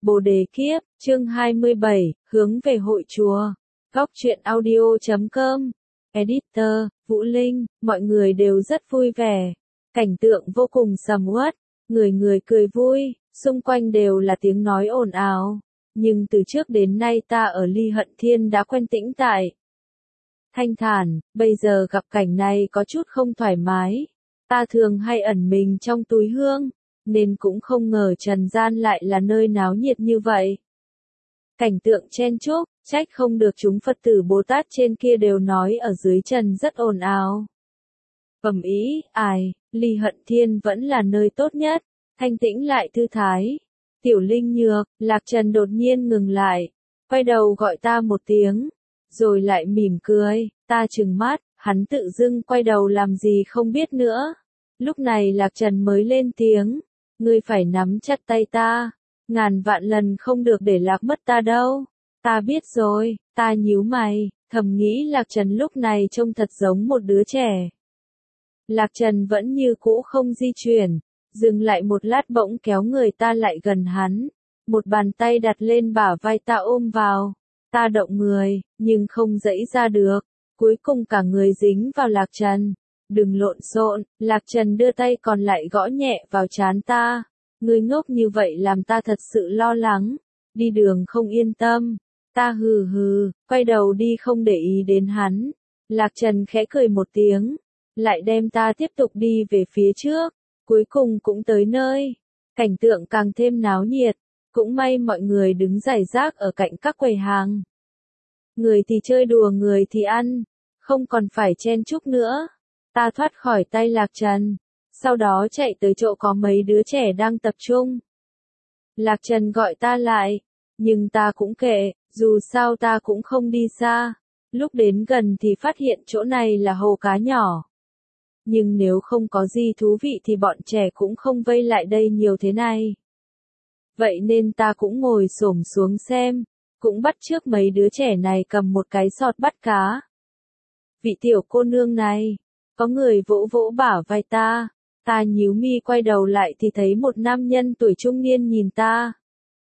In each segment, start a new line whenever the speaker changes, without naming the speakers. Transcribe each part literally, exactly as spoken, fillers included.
Bồ đề kiếp, chương hai mươi bảy, hướng về hội chùa. Góc truyện audio chấm com. Editor, Vũ Linh, mọi người đều rất vui vẻ. Cảnh tượng vô cùng sầm uất, người người cười vui, xung quanh đều là tiếng nói ồn ào. Nhưng từ trước đến nay ta ở Ly Hận Thiên đã quen tĩnh tại. Thanh thản, bây giờ gặp cảnh này có chút không thoải mái. Ta thường hay ẩn mình trong túi hương, nên cũng không ngờ trần gian lại là nơi náo nhiệt như vậy. Cảnh tượng chen chúc, trách không được chúng Phật tử Bồ Tát trên kia đều nói ở dưới trần rất ồn ào. Ầm ĩ, ai, Ly Hận Thiên vẫn là nơi tốt nhất, thanh tĩnh lại thư thái. Tiểu Linh Nhược, Lạc Trần đột nhiên ngừng lại, quay đầu gọi ta một tiếng, rồi lại mỉm cười, ta trừng mắt, hắn tự dưng quay đầu làm gì không biết nữa. Lúc này Lạc Trần mới lên tiếng, ngươi phải nắm chặt tay ta, ngàn vạn lần không được để lạc mất ta đâu. Ta biết rồi, ta nhíu mày, thầm nghĩ Lạc Trần lúc này trông thật giống một đứa trẻ. Lạc Trần vẫn như cũ không di chuyển, dừng lại một lát bỗng kéo người ta lại gần hắn, một bàn tay đặt lên bả vai ta ôm vào, ta động người, nhưng không dãy ra được, cuối cùng cả người dính vào Lạc Trần. Đừng lộn xộn, Lạc Trần đưa tay còn lại gõ nhẹ vào trán ta. Ngươi ngốc như vậy làm ta thật sự lo lắng, đi đường không yên tâm. Ta hừ hừ, quay đầu đi không để ý đến hắn. Lạc Trần khẽ cười một tiếng, lại đem ta tiếp tục đi về phía trước, cuối cùng cũng tới nơi. Cảnh tượng càng thêm náo nhiệt, cũng may mọi người đứng rải rác ở cạnh các quầy hàng. Người thì chơi đùa người thì ăn, không còn phải chen chúc nữa. Ta thoát khỏi tay Lạc Trần, sau đó chạy tới chỗ có mấy đứa trẻ đang tập trung. Lạc Trần gọi ta lại, nhưng ta cũng kệ, dù sao ta cũng không đi xa. Lúc đến gần thì phát hiện chỗ này là hồ cá nhỏ. Nhưng nếu không có gì thú vị thì bọn trẻ cũng không vây lại đây nhiều thế này. Vậy nên ta cũng ngồi xổm xuống xem, cũng bắt chước mấy đứa trẻ này cầm một cái sọt bắt cá. Vị tiểu cô nương này, có người vỗ vỗ bả vai ta, ta nhíu mi quay đầu lại thì thấy một nam nhân tuổi trung niên nhìn ta.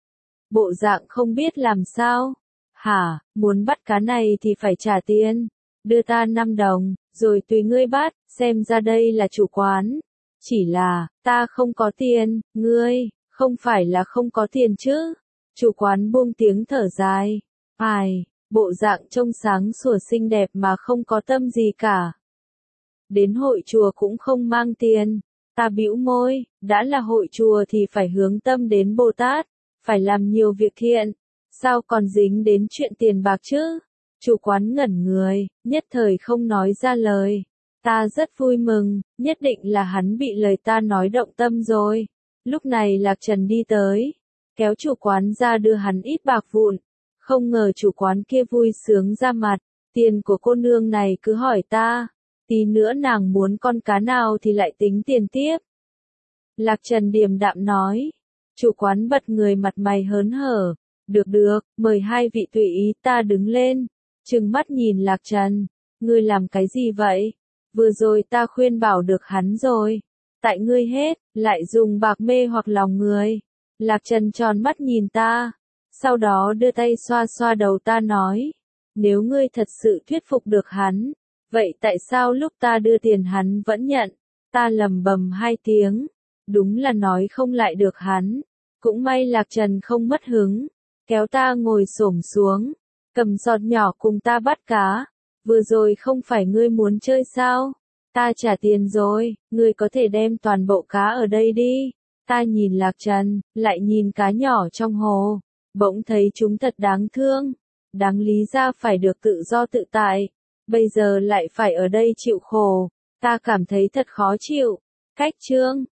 Bộ dạng không biết làm sao. Hả, muốn bắt cá này thì phải trả tiền, đưa ta năm đồng, rồi tùy ngươi bắt, xem ra đây là chủ quán. Chỉ là, ta không có tiền, ngươi, không phải là không có tiền chứ. Chủ quán buông tiếng thở dài. Ai, bộ dạng trông sáng sủa xinh đẹp mà không có tâm gì cả. Đến hội chùa cũng không mang tiền. Ta bĩu môi, đã là hội chùa thì phải hướng tâm đến Bồ Tát, phải làm nhiều việc thiện, sao còn dính đến chuyện tiền bạc chứ? Chủ quán ngẩn người, nhất thời không nói ra lời. Ta rất vui mừng, nhất định là hắn bị lời ta nói động tâm rồi. Lúc này Lạc Trần đi tới, kéo chủ quán ra đưa hắn ít bạc vụn. Không ngờ chủ quán kia vui sướng ra mặt, tiền của cô nương này cứ hỏi ta. Tí nữa nàng muốn con cá nào thì lại tính tiền tiếp. Lạc Trần điềm đạm nói. Chủ quán bật người mặt mày hớn hở. Được được, mời hai vị tùy ý. Ta đứng lên, trừng mắt nhìn Lạc Trần. Ngươi làm cái gì vậy? Vừa rồi ta khuyên bảo được hắn rồi. Tại ngươi hết, lại dùng bạc mê hoặc lòng người. Lạc Trần tròn mắt nhìn ta. Sau đó đưa tay xoa xoa đầu ta nói. Nếu ngươi thật sự thuyết phục được hắn, vậy tại sao lúc ta đưa tiền hắn vẫn nhận? Ta lầm bầm hai tiếng. Đúng là nói không lại được hắn. Cũng may Lạc Trần không mất hứng. Kéo ta ngồi xổm xuống. Cầm giọt nhỏ cùng ta bắt cá. Vừa rồi không phải ngươi muốn chơi sao? Ta trả tiền rồi, ngươi có thể đem toàn bộ cá ở đây đi. Ta nhìn Lạc Trần, lại nhìn cá nhỏ trong hồ. Bỗng thấy chúng thật đáng thương. Đáng lý ra phải được tự do tự tại. Bây giờ lại phải ở đây chịu khổ, ta cảm thấy thật khó chịu. Cách chương